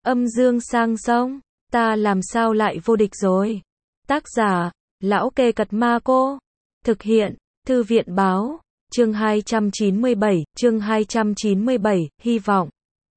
Âm dương sang sông, ta làm sao lại vô địch rồi. Tác giả, Lão Kê Cật Ma Cô. Thực hiện, Thư viện Báo. Chương 297, hy vọng.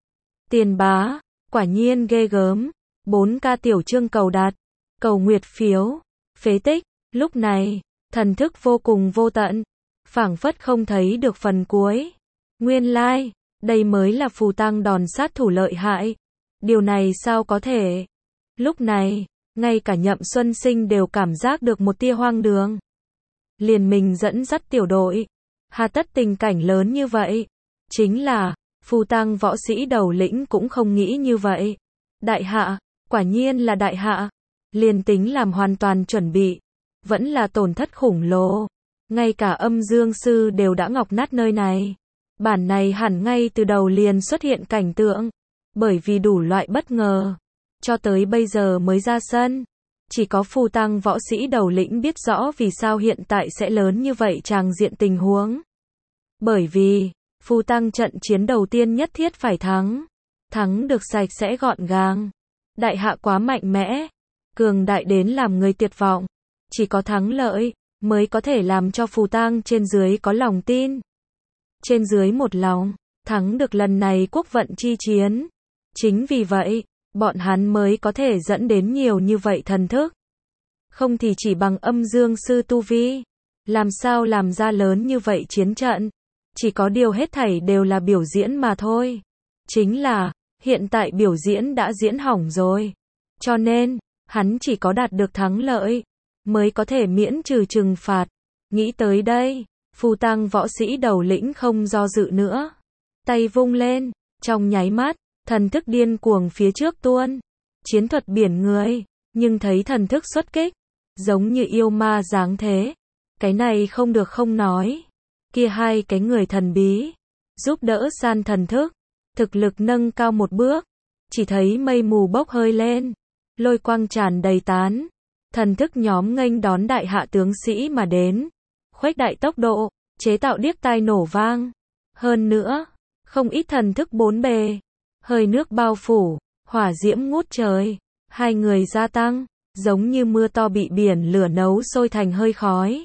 Tiền bá, quả nhiên ghê gớm. 4K tiểu chương cầu đạt, cầu nguyệt phiếu, phế tích. Lúc này, thần thức vô cùng vô tận, phảng phất không thấy được phần cuối. Nguyên lai, đây mới là phù tăng đòn sát thủ lợi hại. Điều này sao có thể? Lúc này, ngay cả Nhậm Xuân Sinh đều cảm giác được một tia hoang đường. Liền mình dẫn dắt tiểu đội, hà tất tình cảnh lớn như vậy? Chính là, phù tăng võ sĩ đầu lĩnh cũng không nghĩ như vậy. Đại hạ, quả nhiên là đại hạ. Liền tính làm hoàn toàn chuẩn bị, vẫn là tổn thất khủng lồ. Ngay cả âm dương sư đều đã ngọc nát nơi này. Bản này hẳn ngay từ đầu liền xuất hiện cảnh tượng. Bởi vì đủ loại bất ngờ, cho tới bây giờ mới ra sân. Chỉ có phù tăng võ sĩ đầu lĩnh biết rõ vì sao hiện tại sẽ lớn như vậy tràng diện tình huống. Bởi vì, phù tăng trận chiến đầu tiên nhất thiết phải thắng. Thắng được sạch sẽ gọn gàng. Đại hạ quá mạnh mẽ, cường đại đến làm người tuyệt vọng. Chỉ có thắng lợi, mới có thể làm cho phù tăng trên dưới có lòng tin. Trên dưới một lòng, thắng được lần này quốc vận chi chiến. Chính vì vậy, bọn hắn mới có thể dẫn đến nhiều như vậy thần thức. Không thì chỉ bằng âm dương sư tu vi, làm sao làm ra lớn như vậy chiến trận. Chỉ có điều hết thảy đều là biểu diễn mà thôi. Chính là, hiện tại biểu diễn đã diễn hỏng rồi. Cho nên, hắn chỉ có đạt được thắng lợi, mới có thể miễn trừ trừng phạt. Nghĩ tới đây, phù tăng võ sĩ đầu lĩnh không do dự nữa. Tay vung lên, trong nháy mắt, thần thức điên cuồng phía trước tuôn. Chiến thuật biển người, nhưng thấy thần thức xuất kích, giống như yêu ma dáng thế. Cái này không được không nói. Kia hai cái người thần bí, giúp đỡ san thần thức, thực lực nâng cao một bước. Chỉ thấy mây mù bốc hơi lên, lôi quang tràn đầy tán. Thần thức nhóm nghênh đón đại hạ tướng sĩ mà đến. Khuếch đại tốc độ, chế tạo điếc tai nổ vang. Hơn nữa, không ít thần thức bốn bề. Hơi nước bao phủ, hỏa diễm ngút trời. Hai người gia tăng, giống như mưa to bị biển lửa nấu sôi thành hơi khói.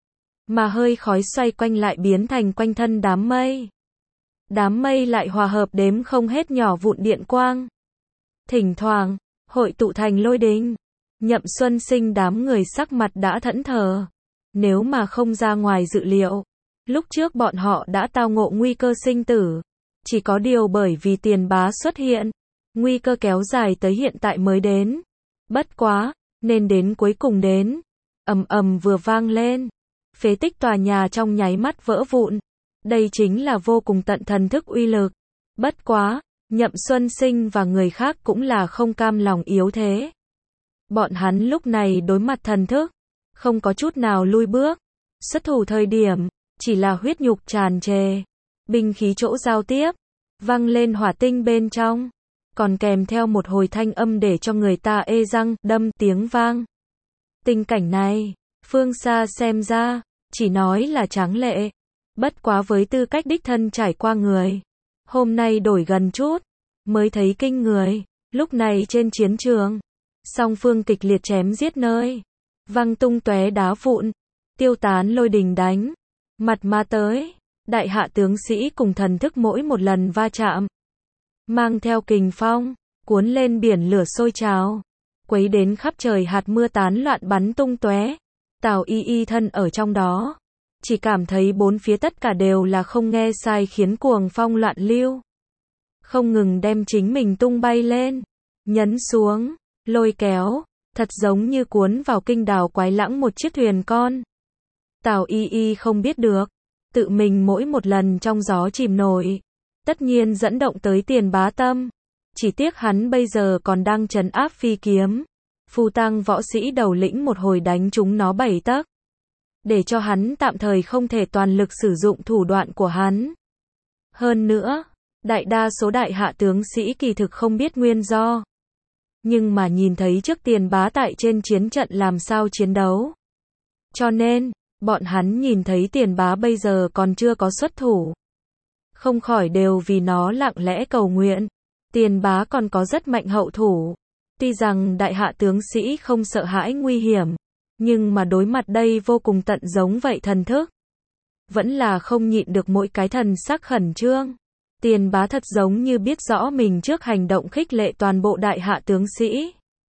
Mà hơi khói xoay quanh lại biến thành quanh thân đám mây. Đám mây lại hòa hợp đếm không hết nhỏ vụn điện quang. Thỉnh thoảng, hội tụ thành lôi đình. Nhậm Xuân Sinh đám người sắc mặt đã thẫn thờ. Nếu mà không ra ngoài dự liệu, lúc trước bọn họ đã tao ngộ nguy cơ sinh tử. Chỉ có điều bởi vì tiền bá xuất hiện, nguy cơ kéo dài tới hiện tại mới đến. Bất quá, nên đến cuối cùng đến. Ầm ầm vừa vang lên, phế tích tòa nhà trong nháy mắt vỡ vụn. Đây chính là vô cùng tận thần thức uy lực. Bất quá, Nhậm Xuân Sinh và người khác cũng là không cam lòng yếu thế. Bọn hắn lúc này đối mặt thần thức, không có chút nào lui bước. Xuất thủ thời điểm, chỉ là huyết nhục tràn trề. Binh khí chỗ giao tiếp, vang lên hỏa tinh bên trong. Còn kèm theo một hồi thanh âm để cho người ta ê răng, đâm tiếng vang. Tình cảnh này, phương xa xem ra, chỉ nói là tráng lệ. Bất quá với tư cách đích thân trải qua người. Hôm nay đổi gần chút, mới thấy kinh người. Lúc này trên chiến trường, song phương kịch liệt chém giết nơi. Văng tung tóe đá vụn, tiêu tán lôi đình đánh. Mặt ma tới, đại hạ tướng sĩ cùng thần thức mỗi một lần va chạm. Mang theo kình phong, cuốn lên biển lửa sôi trào. Quấy đến khắp trời hạt mưa tán loạn bắn tung tóe. Tào Y Y thân ở trong đó. Chỉ cảm thấy bốn phía tất cả đều là không nghe sai khiến cuồng phong loạn lưu. Không ngừng đem chính mình tung bay lên, nhấn xuống, lôi kéo, thật giống như cuốn vào kinh đảo quái lãng một chiếc thuyền con. Tào Y Y không biết được, tự mình mỗi một lần trong gió chìm nổi, tất nhiên dẫn động tới tiền bá tâm. Chỉ tiếc hắn bây giờ còn đang trấn áp phi kiếm. Phù tăng võ sĩ đầu lĩnh một hồi đánh chúng nó 7 tấc. Để cho hắn tạm thời không thể toàn lực sử dụng thủ đoạn của hắn. Hơn nữa, đại đa số đại hạ tướng sĩ kỳ thực không biết nguyên do. Nhưng mà nhìn thấy trước tiền bá tại trên chiến trận làm sao chiến đấu. Cho nên, bọn hắn nhìn thấy tiền bá bây giờ còn chưa có xuất thủ. Không khỏi đều vì nó lặng lẽ cầu nguyện. Tiền Bá còn có rất mạnh hậu thủ. Tuy rằng đại hạ tướng sĩ không sợ hãi nguy hiểm, nhưng mà đối mặt đây vô cùng tận giống vậy thần thức, vẫn là không nhịn được mỗi cái thần sắc khẩn trương. Tiền Bá thật giống như biết rõ mình trước hành động khích lệ toàn bộ đại hạ tướng sĩ,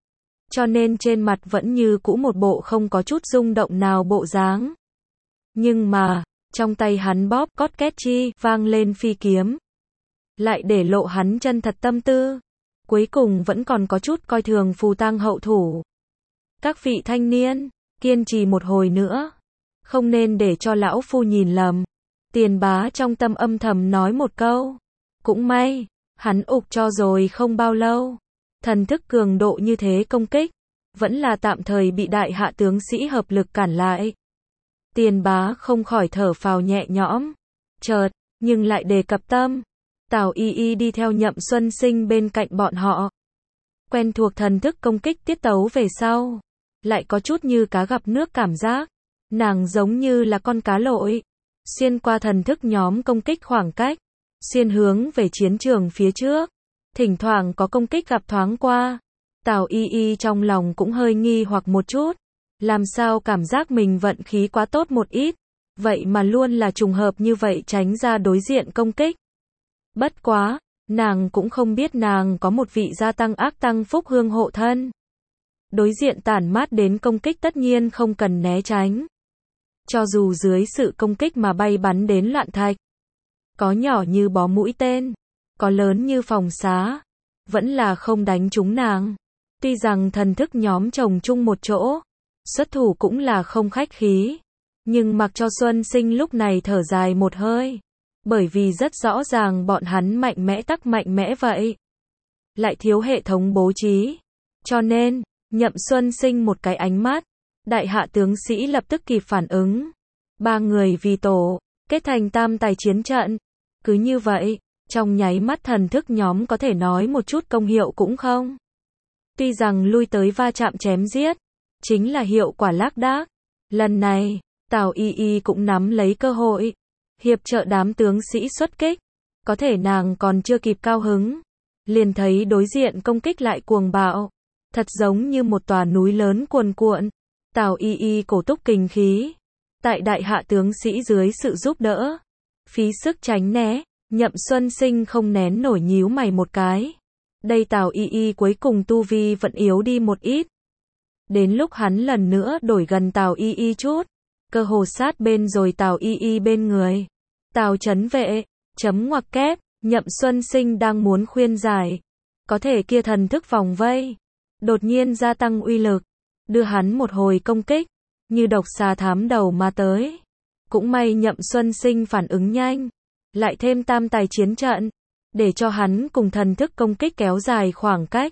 cho nên trên mặt vẫn như cũ một bộ không có chút rung động nào bộ dáng. Nhưng mà, trong tay hắn bóp cót két chi vang lên phi kiếm, lại để lộ hắn chân thật tâm tư. Cuối cùng vẫn còn có chút coi thường Phù Tang hậu thủ. Các vị thanh niên, kiên trì một hồi nữa, không nên để cho lão phu nhìn lầm. Tiền Bá trong tâm âm thầm nói một câu. Cũng may, hắn ục cho rồi không bao lâu. Thần thức cường độ như thế công kích, vẫn là tạm thời bị đại hạ tướng sĩ hợp lực cản lại. Tiền Bá không khỏi thở phào nhẹ nhõm. Chợt, nhưng lại đề cập tâm. Tào Y Y đi theo Nhậm Xuân Sinh bên cạnh bọn họ. Quen thuộc thần thức công kích tiết tấu về sau, lại có chút như cá gặp nước cảm giác. Nàng giống như là con cá lội, xuyên qua thần thức nhóm công kích khoảng cách, xuyên hướng về chiến trường phía trước. Thỉnh thoảng có công kích gặp thoáng qua. Tào Y Y trong lòng cũng hơi nghi hoặc một chút. Làm sao cảm giác mình vận khí quá tốt một ít, vậy mà luôn là trùng hợp như vậy tránh ra đối diện công kích. Bất quá, nàng cũng không biết nàng có một vị gia tăng ác tăng phúc hương hộ thân. Đối diện tản mát đến công kích tất nhiên không cần né tránh. Cho dù dưới sự công kích mà bay bắn đến loạn thạch, có nhỏ như bó mũi tên, có lớn như phòng xá, vẫn là không đánh trúng nàng. Tuy rằng thần thức nhóm chồng chung một chỗ, xuất thủ cũng là không khách khí, nhưng mặc cho Xuân Sinh lúc này thở dài một hơi. Bởi vì rất rõ ràng bọn hắn mạnh mẽ tắc mạnh mẽ vậy, lại thiếu hệ thống bố trí. Cho nên, Nhậm Xuân Sinh một cái ánh mắt, đại hạ tướng sĩ lập tức kịp phản ứng. Ba người vì tổ, kết thành tam tài chiến trận. Cứ như vậy, trong nháy mắt thần thức nhóm có thể nói một chút công hiệu cũng không. Tuy rằng lui tới va chạm chém giết, chính là hiệu quả lác đác. Lần này, Tào Y Y cũng nắm lấy cơ hội, hiệp trợ đám tướng sĩ xuất kích. Có thể nàng còn chưa kịp cao hứng, liền thấy đối diện công kích lại cuồng bạo, thật giống như một tòa núi lớn cuồn cuộn. Tào Y Y cổ túc kình khí, tại đại hạ tướng sĩ dưới sự giúp đỡ, phí sức tránh né. Nhậm Xuân Sinh không nén nổi nhíu mày một cái. Đây Tào Y Y cuối cùng tu vi vẫn yếu đi một ít. Đến lúc hắn lần nữa đổi gần Tào Y Y chút, cơ hồ sát bên rồi Tào Y Y bên người. Tào Chấn Vệ, chấm ngoặc kép, Nhậm Xuân Sinh đang muốn khuyên giải. Có thể kia thần thức vòng vây, đột nhiên gia tăng uy lực, đưa hắn một hồi công kích, như độc xà thám đầu mà tới. Cũng may Nhậm Xuân Sinh phản ứng nhanh, lại thêm tam tài chiến trận, để cho hắn cùng thần thức công kích kéo dài khoảng cách.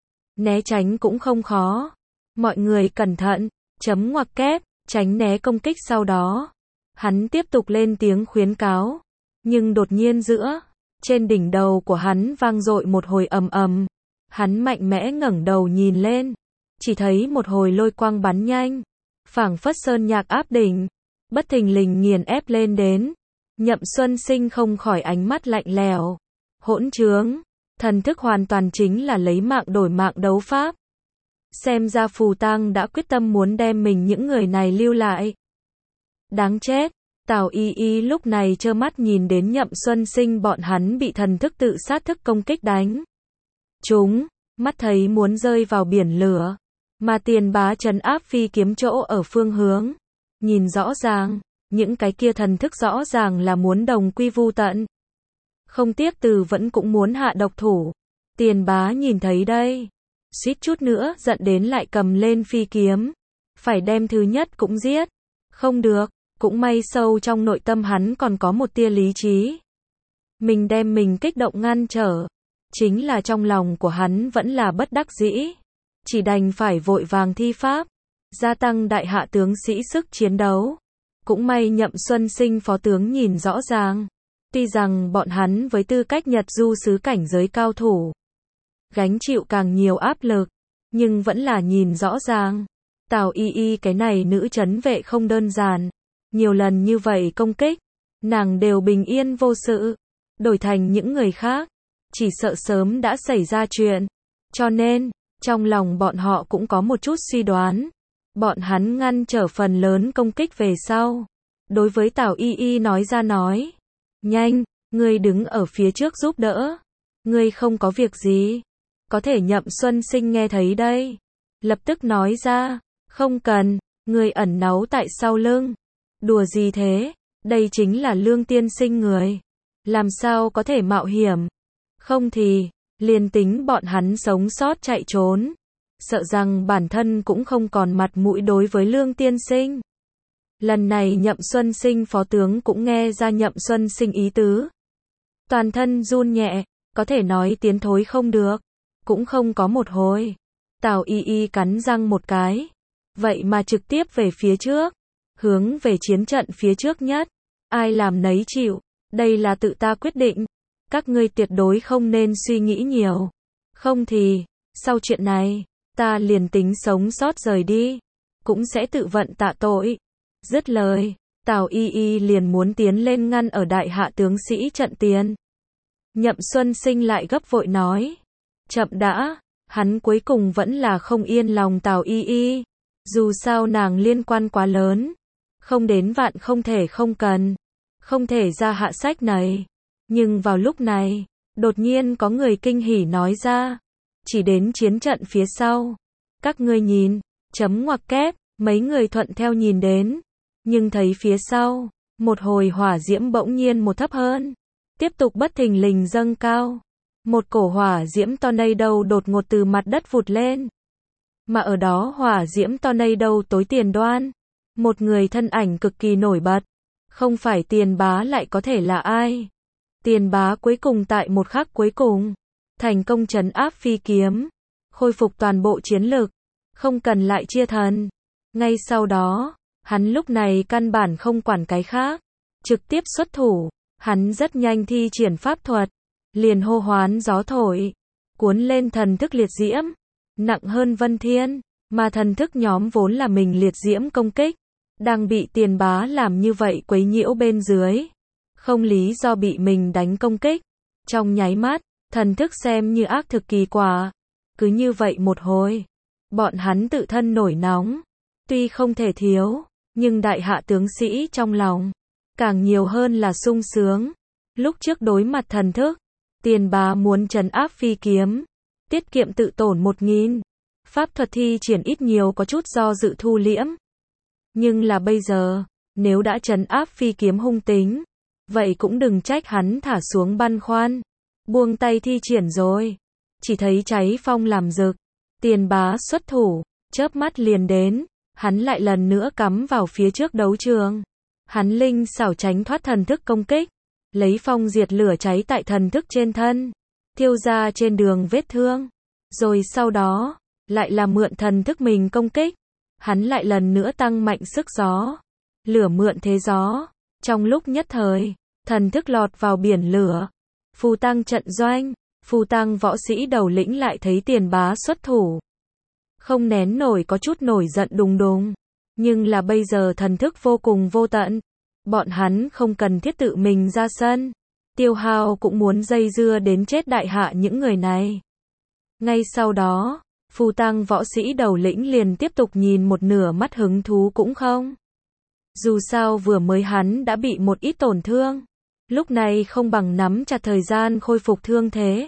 Né tránh cũng không khó. Mọi người cẩn thận, chấm ngoặc kép, tránh né công kích sau đó. Hắn tiếp tục lên tiếng khuyến cáo. Nhưng đột nhiên trên đỉnh đầu của hắn vang dội một hồi ầm ầm. Hắn mạnh mẽ ngẩng đầu nhìn lên. Chỉ thấy một hồi lôi quang bắn nhanh. Phảng phất sơn nhạc áp đỉnh. Bất thình lình nghiền ép lên đến. Nhậm Xuân Sinh không khỏi ánh mắt lạnh lẽo. Hỗn trướng. Thần thức hoàn toàn chính là lấy mạng đổi mạng đấu pháp. Xem ra Phù Tang đã quyết tâm muốn đem mình những người này lưu lại. Đáng chết. Tào Y Y lúc này trơ mắt nhìn đến Nhậm Xuân Sinh bọn hắn bị thần thức tự sát thức công kích đánh. Chúng, mắt thấy muốn rơi vào biển lửa. Mà Tiền Bá trấn áp phi kiếm chỗ ở phương hướng. Nhìn rõ ràng, những cái kia thần thức rõ ràng là muốn đồng quy vu tận. Không tiếc từ vẫn cũng muốn hạ độc thủ. Tiền Bá nhìn thấy đây, suýt chút nữa giận đến lại cầm lên phi kiếm. Phải đem thứ nhất cũng giết. Không được, cũng may sâu trong nội tâm hắn còn có một tia lý trí. Mình đem mình kích động ngăn trở. Chính là trong lòng của hắn vẫn là bất đắc dĩ. Chỉ đành phải vội vàng thi pháp, gia tăng đại hạ tướng sĩ sức chiến đấu. Cũng may Nhậm Xuân Sinh phó tướng nhìn rõ ràng. Tuy rằng bọn hắn với tư cách Nhật du sứ cảnh giới cao thủ, gánh chịu càng nhiều áp lực, nhưng vẫn là nhìn rõ ràng. Tào Y Y cái này nữ trấn vệ không đơn giản. Nhiều lần như vậy công kích, nàng đều bình yên vô sự. Đổi thành những người khác, chỉ sợ sớm đã xảy ra chuyện. Cho nên, trong lòng bọn họ cũng có một chút suy đoán. Bọn hắn ngăn trở phần lớn công kích về sau. Đối với Tào Y Y nói ra nói. Nhanh, ngươi đứng ở phía trước giúp đỡ. Ngươi không có việc gì. Có thể Nhậm Xuân Sinh nghe thấy đây. Lập tức nói ra. Không cần, ngươi ẩn náu tại sau lưng. Đùa gì thế, đây chính là Lương tiên sinh người. Làm sao có thể mạo hiểm. Không thì, liền tính bọn hắn sống sót chạy trốn. Sợ rằng bản thân cũng không còn mặt mũi đối với Lương tiên sinh. Lần này Nhậm Xuân Sinh phó tướng cũng nghe ra Nhậm Xuân Sinh ý tứ. Toàn thân run nhẹ, có thể nói tiến thối không được. Cũng không có một hồi. Tào Y Y cắn răng một cái. Vậy mà trực tiếp về phía trước. Hướng về chiến trận phía trước nhất. Ai làm nấy chịu. Đây là tự ta quyết định. Các ngươi tuyệt đối không nên suy nghĩ nhiều. Không thì, sau chuyện này, ta liền tính sống sót rời đi. Cũng sẽ tự vận tạ tội. Dứt lời, Tào Y Y liền muốn tiến lên ngăn ở đại hạ tướng sĩ trận tiền. Nhậm Xuân Sinh lại gấp vội nói. Chậm đã, hắn cuối cùng vẫn là không yên lòng Tào Y Y. Dù sao nàng liên quan quá lớn. Không đến vạn không thể không cần. Không thể ra hạ sách này. Nhưng vào lúc này, đột nhiên có người kinh hỉ nói ra. Chỉ đến chiến trận phía sau. Các ngươi nhìn, chấm ngoặc kép, mấy người thuận theo nhìn đến. Nhưng thấy phía sau, một hồi hỏa diễm bỗng nhiên một thấp hơn. Tiếp tục bất thình lình dâng cao. Một cổ hỏa diễm tornado đột ngột từ mặt đất vụt lên. Mà ở đó hỏa diễm tornado tối tiền đoan. Một người thân ảnh cực kỳ nổi bật. Không phải Tiền Bá lại có thể là ai. Tiền Bá cuối cùng tại một khắc cuối cùng. Thành công trấn áp phi kiếm. Khôi phục toàn bộ chiến lực. Không cần lại chia thần. Ngay sau đó, hắn lúc này căn bản không quản cái khác. Trực tiếp xuất thủ. Hắn rất nhanh thi triển pháp thuật. Liền hô hoán gió thổi. Cuốn lên thần thức liệt diễm. Nặng hơn Vân Thiên. Mà thần thức nhóm vốn là mình liệt diễm công kích. Đang bị Tiền Bá làm như vậy quấy nhiễu bên dưới. Không lý do bị mình đánh công kích. Trong nháy mắt, thần thức xem như ác thực kỳ quả. Cứ như vậy một hồi. Bọn hắn tự thân nổi nóng. Tuy không thể thiếu, nhưng đại hạ tướng sĩ trong lòng. Càng nhiều hơn là sung sướng. Lúc trước đối mặt thần thức. Tiền Bá muốn trấn áp phi kiếm. Tiết kiệm tự tổn 1000. Pháp thuật thi triển ít nhiều có chút do dự thu liễm. Nhưng là bây giờ, nếu đã trấn áp phi kiếm hung tính, vậy cũng đừng trách hắn thả xuống băn khoăn. Buông tay thi triển rồi. Chỉ thấy cháy phong làm rực. Tiền Bá xuất thủ, chớp mắt liền đến. Hắn lại lần nữa cắm vào phía trước đấu trường. Hắn linh xảo tránh thoát thần thức công kích. Lấy phong diệt lửa cháy tại thần thức trên thân. Thiêu ra trên đường vết thương. Rồi sau đó, lại là mượn thần thức mình công kích. Hắn lại lần nữa tăng mạnh sức gió. Lửa mượn thế gió. Trong lúc nhất thời, thần thức lọt vào biển lửa. Phù tăng trận doanh. Phù tăng võ sĩ đầu lĩnh lại thấy Tiền Bá xuất thủ. Không nén nổi có chút nổi giận đùng đùng. Nhưng là bây giờ thần thức vô cùng vô tận. Bọn hắn không cần thiết tự mình ra sân. Tiêu Hao cũng muốn dây dưa đến chết đại hạ những người này. Ngay sau đó, phù tăng võ sĩ đầu lĩnh liền tiếp tục nhìn một nửa mắt hứng thú cũng không. Dù sao vừa mới hắn đã bị một ít tổn thương. Lúc này không bằng nắm chặt thời gian khôi phục thương thế.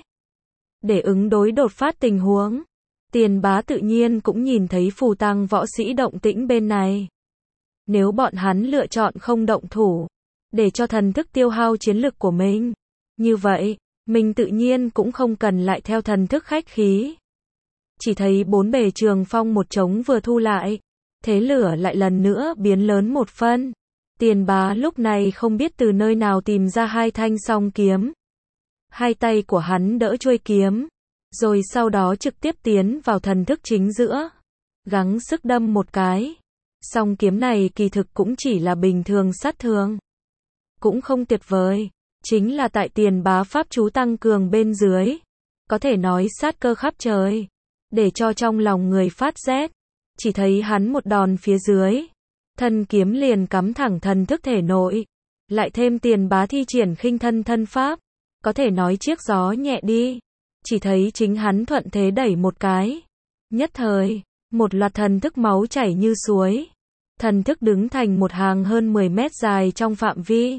Để ứng đối đột phát tình huống. Tiền Bá tự nhiên cũng nhìn thấy phù tăng võ sĩ động tĩnh bên này. Nếu bọn hắn lựa chọn không động thủ, để cho thần thức tiêu hao chiến lực của mình. Như vậy, mình tự nhiên cũng không cần lại theo thần thức khách khí. Chỉ thấy bốn bề trường phong một trống vừa thu lại. Thế lửa lại lần nữa biến lớn một phân. Tiền Bá lúc này không biết từ nơi nào tìm ra hai thanh song kiếm. Hai tay của hắn đỡ chuôi kiếm. Rồi sau đó trực tiếp tiến vào thần thức chính giữa. Gắng sức đâm một cái. Song kiếm này kỳ thực cũng chỉ là bình thường sát thương. Cũng không tuyệt vời. Chính là tại Tiền Bá pháp chú tăng cường bên dưới. Có thể nói sát cơ khắp trời. Để cho trong lòng người phát rét. Chỉ thấy hắn một đòn phía dưới. Thân kiếm liền cắm thẳng thần thức thể nội. Lại thêm Tiền Bá thi triển khinh thân thân pháp. có thể nói chiếc gió nhẹ đi. Chỉ thấy chính hắn thuận thế đẩy một cái. Nhất thời, một loạt thần thức máu chảy như suối. Thần thức đứng thành một hàng hơn 10 mét dài trong phạm vi.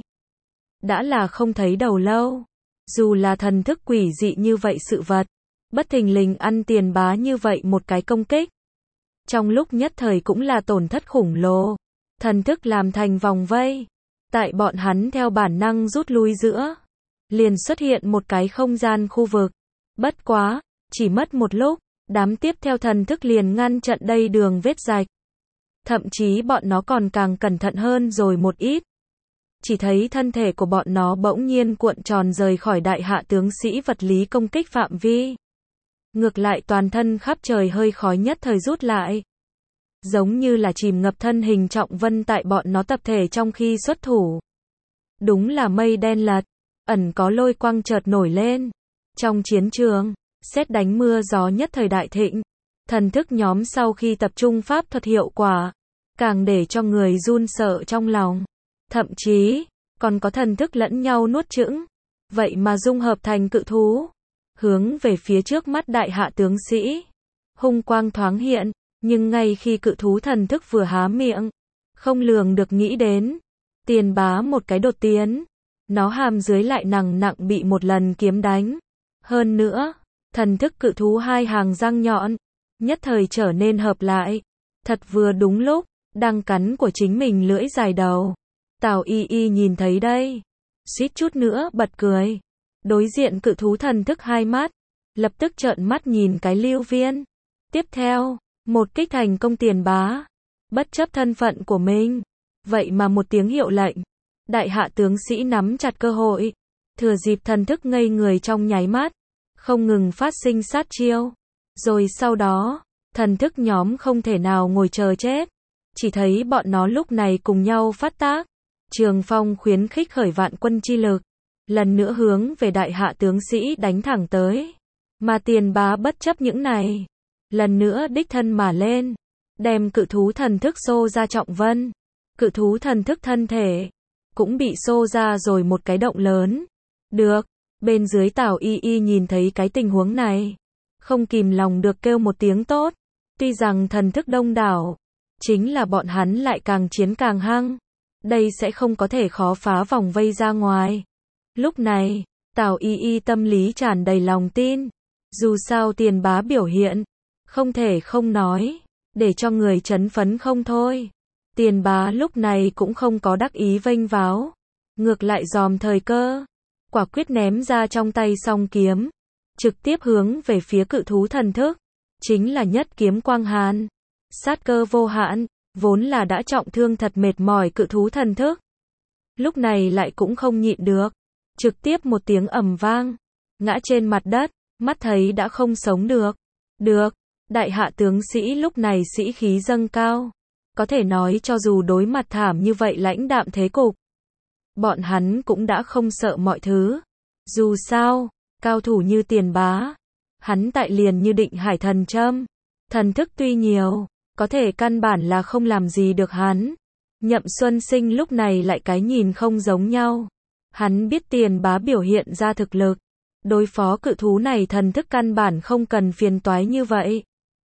Đã là không thấy đầu lâu. Dù là thần thức quỷ dị như vậy sự vật, bất thình lình ăn Tiền Bá như vậy một cái công kích. Trong lúc nhất thời cũng là tổn thất khủng lồ. Thần thức làm thành vòng vây. Tại bọn hắn theo bản năng rút lui giữa. Liền xuất hiện một cái không gian khu vực. Bất quá, chỉ mất một lúc, đám tiếp theo thần thức liền ngăn chặn đây đường vết rạch. Thậm chí bọn nó còn càng cẩn thận hơn rồi một ít. Chỉ thấy thân thể của bọn nó bỗng nhiên cuộn tròn rời khỏi đại hạ tướng sĩ vật lý công kích phạm vi. Ngược lại toàn thân khắp trời hơi khói nhất thời rút lại. Giống như là chìm ngập thân hình Trọng Vân tại bọn nó tập thể trong khi xuất thủ. Đúng là mây đen lật, ẩn có lôi quang chợt nổi lên. Trong chiến trường, sét đánh mưa gió nhất thời đại thịnh. Thần thức nhóm sau khi tập trung pháp thuật hiệu quả, càng để cho người run sợ trong lòng. Thậm chí, còn có thần thức lẫn nhau nuốt chửng. Vậy mà dung hợp thành cự thú. Hướng về phía trước mắt đại hạ tướng sĩ. Hung quang thoáng hiện, nhưng ngay khi cự thú thần thức vừa há miệng, không lường được nghĩ đến. Tiền Bá một cái đột tiến. Nó hàm dưới lại nặng bị một lần kiếm đánh. Hơn nữa, thần thức cự thú hai hàng răng nhọn, nhất thời trở nên hợp lại. Thật vừa đúng lúc, đang cắn của chính mình lưỡi dài đầu. Tào Y Y nhìn thấy đây, suýt chút nữa bật cười. Đối diện cự thú thần thức hai mắt, lập tức trợn mắt nhìn cái Lưu Viên. Tiếp theo, một kích thành công Tiền Bá. Bất chấp thân phận của mình, vậy mà một tiếng hiệu lệnh. Đại hạ tướng sĩ nắm chặt cơ hội, thừa dịp thần thức ngây người trong nháy mắt, không ngừng phát sinh sát chiêu. Rồi sau đó, thần thức nhóm không thể nào ngồi chờ chết. Chỉ thấy bọn nó lúc này cùng nhau phát tác. Trường phong khuyến khích khởi vạn quân chi lực. Lần nữa hướng về đại hạ tướng sĩ đánh thẳng tới. Mà Tiền Bá bất chấp những này. Lần nữa đích thân mà lên. Đem cự thú thần thức xô ra Trọng Vân. Cự thú thần thức thân thể cũng bị xô ra rồi một cái động lớn. Được, bên dưới Tào Y Y nhìn thấy cái tình huống này. Không kìm lòng được kêu một tiếng tốt. Tuy rằng thần thức đông đảo, chính là bọn hắn lại càng chiến càng hăng. Đây sẽ không có thể khó phá vòng vây ra ngoài. Lúc này, Tào Y Y tâm lý tràn đầy lòng tin. Dù sao Tiền Bá biểu hiện, không thể không nói, để cho người chấn phấn không thôi. Tiền Bá lúc này cũng không có đắc ý vênh váo. Ngược lại dòm thời cơ. Quả quyết ném ra trong tay song kiếm. Trực tiếp hướng về phía cự thú thần thức. Chính là nhất kiếm quang hàn. Sát cơ vô hạn. Vốn là đã trọng thương thật mệt mỏi cự thú thần thức. Lúc này lại cũng không nhịn được. Trực tiếp một tiếng ầm vang. Ngã trên mặt đất. Mắt thấy đã không sống được. Được. Đại hạ tướng sĩ lúc này sĩ khí dâng cao. Có thể nói cho dù đối mặt thảm như vậy lãnh đạm thế cục. Bọn hắn cũng đã không sợ mọi thứ. Dù sao, cao thủ như Tiền Bá. Hắn tại liền như định hải thần châm. Thần thức tuy nhiều, có thể căn bản là không làm gì được hắn. Nhậm Xuân Sinh lúc này lại cái nhìn không giống nhau. Hắn biết Tiền Bá biểu hiện ra thực lực. Đối phó cự thú này thần thức căn bản không cần phiền toái như vậy.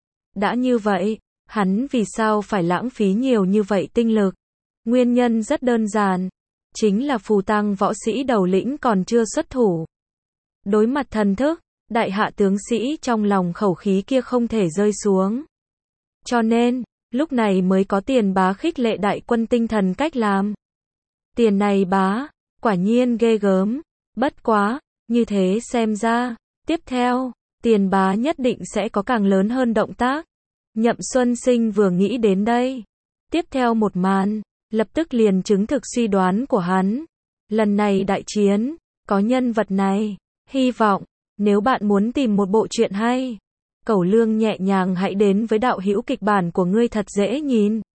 Đã như vậy, hắn vì sao phải lãng phí nhiều như vậy tinh lực? Nguyên nhân rất đơn giản. Chính là phù tăng võ sĩ đầu lĩnh còn chưa xuất thủ. Đối mặt thần thức, đại hạ tướng sĩ trong lòng khẩu khí kia không thể rơi xuống. Cho nên, lúc này mới có Tiền Bá khích lệ đại quân tinh thần cách làm. Tiền này bá, quả nhiên ghê gớm. Bất quá, như thế xem ra, tiếp theo, Tiền Bá nhất định sẽ có càng lớn hơn động tác. Nhậm Xuân Sinh vừa nghĩ đến đây. Tiếp theo một màn, lập tức liền chứng thực suy đoán của hắn. Lần này đại chiến, có nhân vật này. Hy vọng, nếu bạn muốn tìm một bộ truyện hay, Cẩu Lương nhẹ nhàng hãy đến với đạo hữu kịch bản của ngươi thật dễ nhìn.